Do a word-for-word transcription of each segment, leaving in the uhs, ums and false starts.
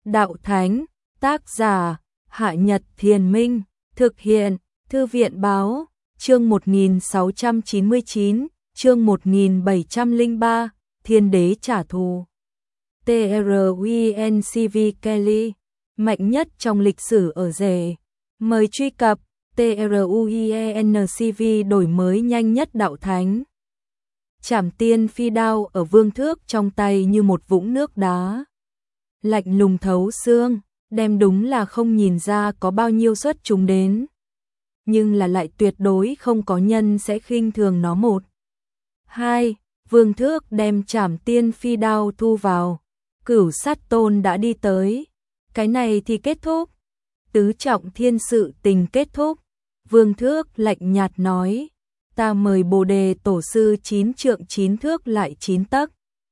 đạo thánh, tác giả, Hạ Nhật Thiền Minh, thực hiện, Thư viện báo, chương một nghìn sáu trăm chín mươi chín, chương một nghìn bảy trăm lẻ ba, Thiên đế trả thù. tê rờ u en xê vê Kelly, mạnh nhất trong lịch sử ở rể. Mời truy cập tê rờ u en xê vê đổi mới nhanh nhất đạo thánh. Trảm tiên phi đao ở vương thước trong tay như một vũng nước đá. Lạnh lùng thấu xương, đem đúng là không nhìn ra có bao nhiêu xuất chúng đến. Nhưng là lại tuyệt đối không có nhân sẽ khinh thường nó. Một, hai, vương thước đem trảm tiên phi đao thu vào. Cửu sát tôn đã đi tới. Cái này thì kết thúc. Tứ trọng thiên sự tình kết thúc. Vương thước lạnh nhạt nói. Ta mời Bồ đề tổ sư chín trượng chín thước lại chín tấc.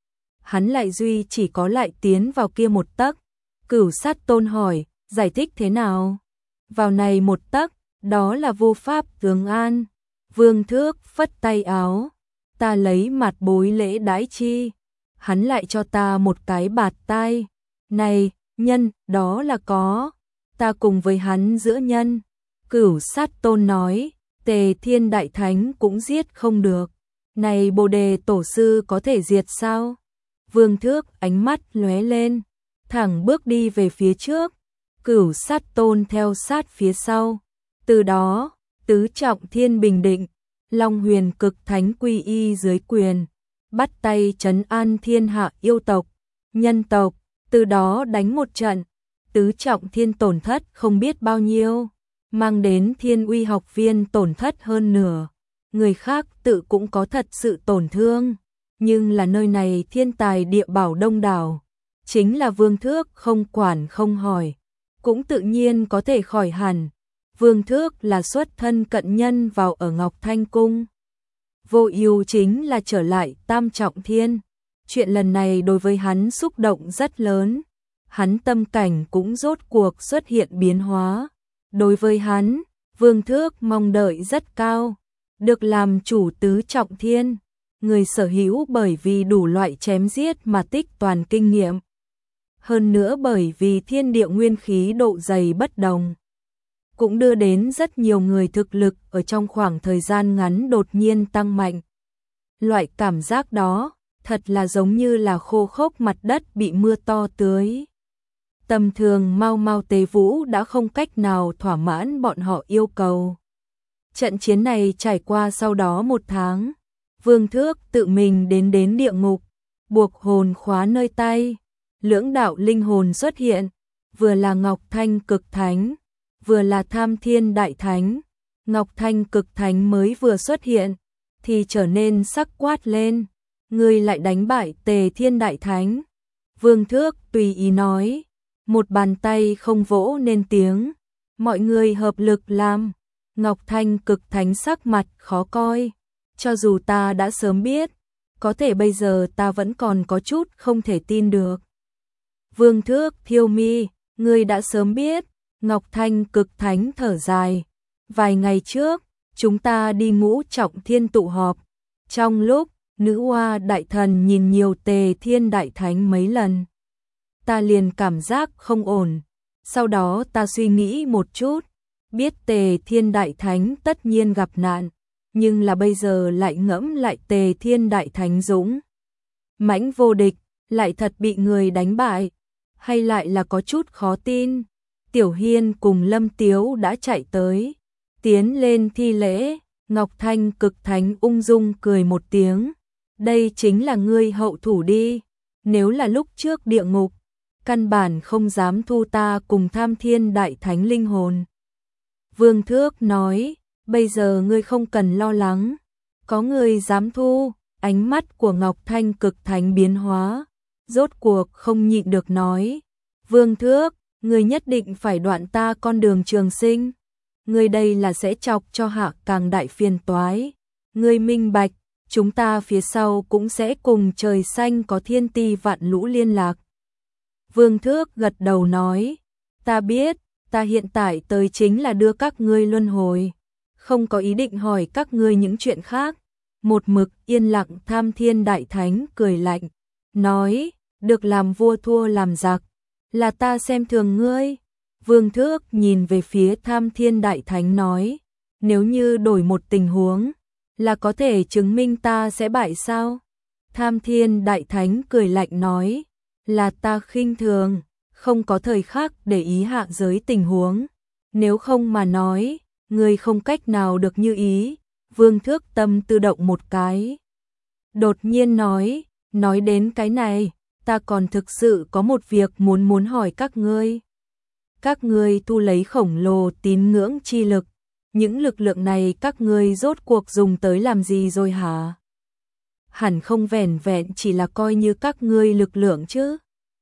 Hắn lại duy chỉ có lại tiến vào kia một tấc. Cửu sát tôn hỏi, giải thích thế nào? Vào này một tấc, đó là vô pháp tướng an. Vương thước phất tay áo. Ta lấy mặt bối lễ đãi chi. Hắn lại cho ta một cái bạt tai. Này, nhân, đó là có. Ta cùng với hắn giữa nhân. Cửu sát tôn nói, Tề Thiên Đại Thánh cũng giết không được. Này Bồ đề tổ sư có thể diệt sao? Vương thước ánh mắt lóe lên, thẳng bước đi về phía trước. Cửu sát tôn theo sát phía sau. Từ đó, tứ trọng thiên bình định, Long Huyền cực thánh quy y dưới quyền, bắt tay trấn an thiên hạ yêu tộc, nhân tộc. Từ đó đánh một trận, tứ trọng thiên tổn thất không biết bao nhiêu, mang đến Thiên Uy học viên tổn thất hơn nửa. Người khác tự cũng có thật sự tổn thương, nhưng là nơi này thiên tài địa bảo đông đảo, chính là vương thước không quản không hỏi, cũng tự nhiên có thể khỏi hẳn. Vương thước là xuất thân cận nhân vào ở Ngọc Thanh Cung. Vô ưu chính là trở lại tam trọng thiên. Chuyện lần này đối với hắn xúc động rất lớn. Hắn tâm cảnh cũng rốt cuộc xuất hiện biến hóa. Đối với hắn, vương thước mong đợi rất cao. Được làm chủ tứ trọng thiên. Người sở hữu bởi vì đủ loại chém giết mà tích toàn kinh nghiệm. Hơn nữa bởi vì thiên địa nguyên khí độ dày bất đồng, cũng đưa đến rất nhiều người thực lực ở trong khoảng thời gian ngắn đột nhiên tăng mạnh. Loại cảm giác đó, thật là giống như là khô khốc mặt đất bị mưa to tưới. Tầm thường mau mau tế vũ đã không cách nào thỏa mãn bọn họ yêu cầu. Trận chiến này trải qua sau đó một tháng, vương thước tự mình đến đến địa ngục, buộc hồn khóa nơi tay, lưỡng đạo linh hồn xuất hiện, vừa là Ngọc Thanh cực thánh, vừa là Tham Thiên Đại Thánh. Ngọc Thanh cực thánh mới vừa xuất hiện, thì trở nên sắc quát lên, ngươi lại đánh bại Tề Thiên Đại Thánh. Vương thước tùy ý nói, một bàn tay không vỗ nên tiếng, mọi người hợp lực làm. Ngọc Thanh cực thánh sắc mặt khó coi, cho dù ta đã sớm biết, có thể bây giờ ta vẫn còn có chút không thể tin được. Vương thước thiêu mi, ngươi đã sớm biết. Ngọc Thanh cực thánh thở dài, vài ngày trước, chúng ta đi ngũ trọng thiên tụ họp. Trong lúc, nữ hoa đại thần nhìn nhiều Tề Thiên Đại Thánh mấy lần, ta liền cảm giác không ổn. Sau đó ta suy nghĩ một chút, biết Tề Thiên Đại Thánh tất nhiên gặp nạn, nhưng là bây giờ lại ngẫm lại Tề Thiên Đại Thánh dũng mãnh vô địch, lại thật bị người đánh bại, hay lại là có chút khó tin. Tiểu Hiên cùng Lâm Tiếu đã chạy tới, tiến lên thi lễ. Ngọc Thanh cực thánh ung dung cười một tiếng, đây chính là ngươi hậu thủ đi, nếu là lúc trước địa ngục, căn bản không dám thu ta cùng Tham Thiên Đại Thánh linh hồn. Vương thước nói, bây giờ ngươi không cần lo lắng, có người dám thu. Ánh mắt của Ngọc Thanh cực thánh biến hóa, rốt cuộc không nhịn được nói, Vương thước, ngươi nhất định phải đoạn ta con đường trường sinh. Ngươi đây là sẽ chọc cho hạ càng đại phiền toái. Ngươi minh bạch, chúng ta phía sau cũng sẽ cùng trời xanh có thiên ti vạn lũ liên lạc. Vương thước gật đầu nói, ta biết, ta hiện tại tới chính là đưa các ngươi luân hồi, không có ý định hỏi các ngươi những chuyện khác. Một mực yên lặng Tham Thiên Đại Thánh cười lạnh, nói, được làm vua thua làm giặc. là ta xem thường ngươi. Vương Thước nhìn về phía Tham Thiên Đại Thánh nói, nếu như đổi một tình huống, là có thể chứng minh ta sẽ bại sao? Tham Thiên Đại Thánh cười lạnh nói, là ta khinh thường, không có thời khắc để ý hạ giới tình huống. Nếu không mà nói, ngươi không cách nào được như ý. Vương Thước tâm tự động một cái. Đột nhiên nói, nói đến cái này, ta còn thực sự có một việc muốn muốn hỏi các ngươi. Các ngươi thu lấy khổng lồ tín ngưỡng chi lực, những lực lượng này các ngươi rốt cuộc dùng tới làm gì rồi hả? Hẳn không vẻn vẹn chỉ là coi như các ngươi lực lượng chứ.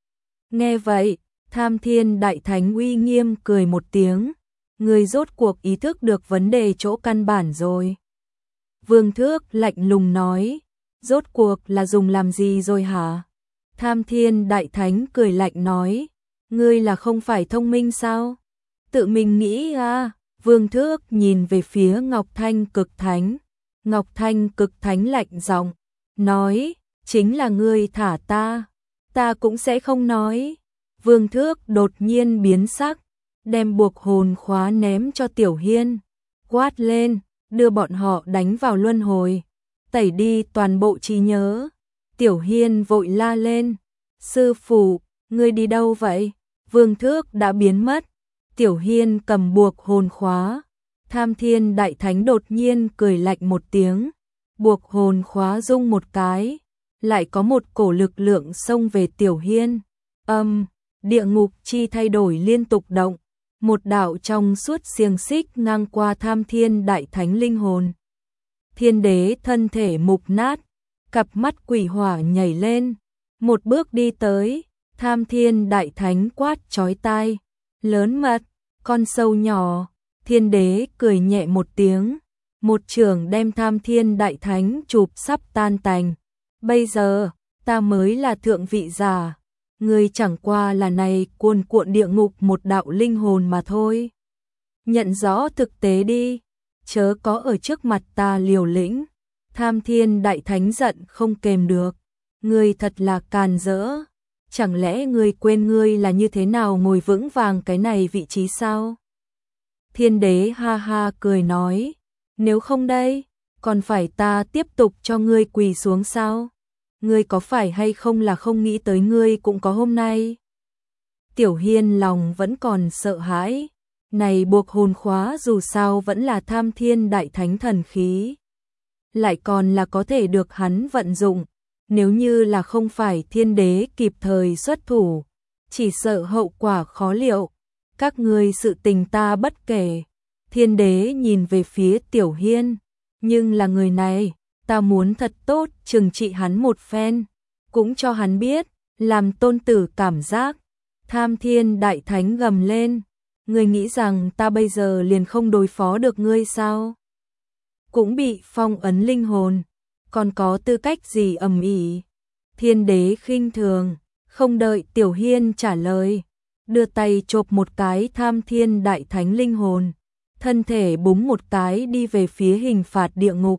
Nghe vậy, Tham Thiên Đại Thánh uy nghiêm cười một tiếng, ngươi rốt cuộc ý thức được vấn đề chỗ căn bản rồi. Vương Thước lạnh lùng nói, rốt cuộc là dùng làm gì rồi hả? Tham Thiên Đại Thánh cười lạnh nói, ngươi là không phải thông minh sao? Tự mình nghĩ à? Vương Thước nhìn về phía Ngọc Thanh Cực Thánh. Ngọc Thanh Cực Thánh lạnh giọng, nói, chính là ngươi thả ta, ta cũng sẽ không nói. Vương Thước đột nhiên biến sắc, đem buộc hồn khóa ném cho Tiểu Hiên, quát lên, đưa bọn họ đánh vào luân hồi, tẩy đi toàn bộ trí nhớ. Tiểu Hiên vội la lên, sư phụ, ngươi đi đâu vậy? Vương Thước đã biến mất. Tiểu Hiên cầm buộc hồn khóa. Tham Thiên Đại Thánh đột nhiên cười lạnh một tiếng, buộc hồn khóa rung một cái, lại có một cổ lực lượng xông về Tiểu Hiên. Âm, địa ngục chi thay đổi liên tục động, một đạo trong suốt xiềng xích ngang qua Tham Thiên Đại Thánh linh hồn. Thiên đế thân thể mục nát, cặp mắt quỷ hỏa nhảy lên, một bước đi tới, Tham Thiên Đại Thánh quát chói tai, lớn mật, con sâu nhỏ. Thiên đế cười nhẹ một tiếng, một chưởng đem Tham Thiên Đại Thánh chụp sắp tan tành. Bây giờ, ta mới là thượng vị giả, ngươi chẳng qua là này cuồn cuộn địa ngục một đạo linh hồn mà thôi. Nhận rõ thực tế đi, chớ có ở trước mặt ta liều lĩnh. Tham Thiên Đại Thánh giận không kềm được, ngươi thật là càn rỡ, chẳng lẽ ngươi quên ngươi là như thế nào ngồi vững vàng cái này vị trí sao? Thiên đế ha ha cười nói, nếu không đây, còn phải ta tiếp tục cho ngươi quỳ xuống sao? Ngươi có phải hay không là không nghĩ tới ngươi cũng có hôm nay? Tiểu Hiên lòng vẫn còn sợ hãi, này buộc hồn khóa dù sao vẫn là Tham Thiên Đại Thánh thần khí, lại còn là có thể được hắn vận dụng, nếu như là không phải thiên đế kịp thời xuất thủ, chỉ sợ hậu quả khó liệu. Các ngươi sự tình ta bất kể. Thiên đế nhìn về phía Tiểu Hiên, nhưng là người này, ta muốn thật tốt trừng trị hắn một phen, cũng cho hắn biết, làm tôn tử cảm giác. Tham Thiên Đại Thánh gầm lên, ngươi nghĩ rằng ta bây giờ liền không đối phó được ngươi sao? Cũng bị phong ấn linh hồn, còn có tư cách gì ầm ĩ? Thiên đế khinh thường, không đợi Tiểu Hiên trả lời, đưa tay chộp một cái Tham Thiên Đại Thánh linh hồn, thân thể búng một cái đi về phía hình phạt địa ngục.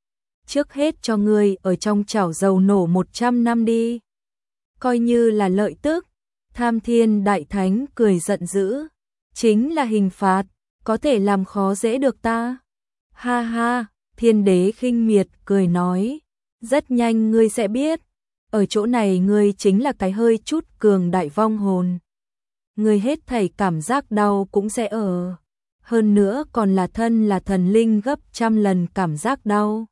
Trước hết cho ngươi ở trong chảo dầu nổ một trăm năm đi, coi như là lợi tức. Tham Thiên Đại Thánh cười giận dữ, chính là hình phạt, có thể làm khó dễ được ta? Ha ha, thiên đế khinh miệt cười nói, rất nhanh ngươi sẽ biết, ở chỗ này ngươi chính là cái hơi chút cường đại vong hồn. Ngươi hết thảy cảm giác đau cũng sẽ ở, hơn nữa còn là thân là thần linh gấp trăm lần cảm giác đau.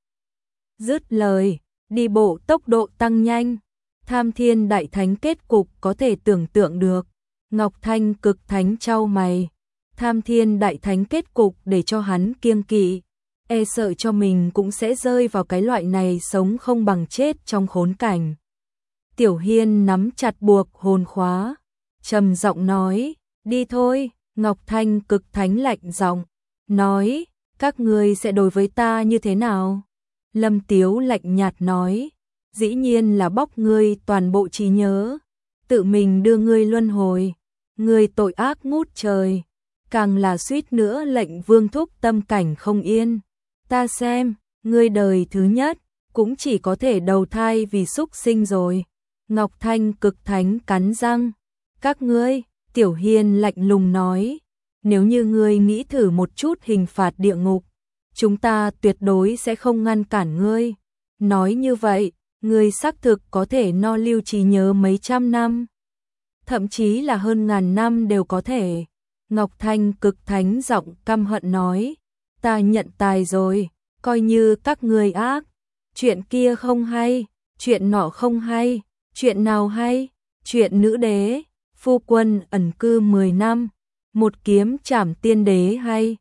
Dứt lời, đi bộ tốc độ tăng nhanh. Tham Thiên Đại Thánh kết cục có thể tưởng tượng được. Ngọc Thanh Cực Thánh chau mày. Tham Thiên Đại Thánh kết cục để cho hắn kiêng kỵ, e sợ cho mình cũng sẽ rơi vào cái loại này sống không bằng chết trong khốn cảnh. Tiểu Hiên nắm chặt buộc hồn khóa, trầm giọng nói, đi thôi. Ngọc Thanh Cực Thánh lạnh giọng nói, các ngươi sẽ đối với ta như thế nào? Lâm Tiếu lạnh nhạt nói, dĩ nhiên là bóc ngươi toàn bộ trí nhớ, tự mình đưa ngươi luân hồi, ngươi tội ác ngút trời, càng là suýt nữa lệnh Vương Thúc tâm cảnh không yên. Ta xem, ngươi đời thứ nhất cũng chỉ có thể đầu thai vì súc sinh rồi. Ngọc Thanh Cực Thánh cắn răng, Các ngươi, Tiểu Hiên lạnh lùng nói, nếu như ngươi nghĩ thử một chút hình phạt địa ngục, chúng ta tuyệt đối sẽ không ngăn cản ngươi. Nói như vậy, ngươi xác thực có thể no lưu trí nhớ mấy trăm năm, thậm chí là hơn ngàn năm đều có thể. Ngọc Thanh cực thánh giọng căm hận nói, ta nhận tài rồi, coi như các ngươi ác. Chuyện kia không hay, chuyện nọ không hay, chuyện nào hay? Chuyện nữ đế, phu quân ẩn cư mười năm, một kiếm trảm tiên đế hay?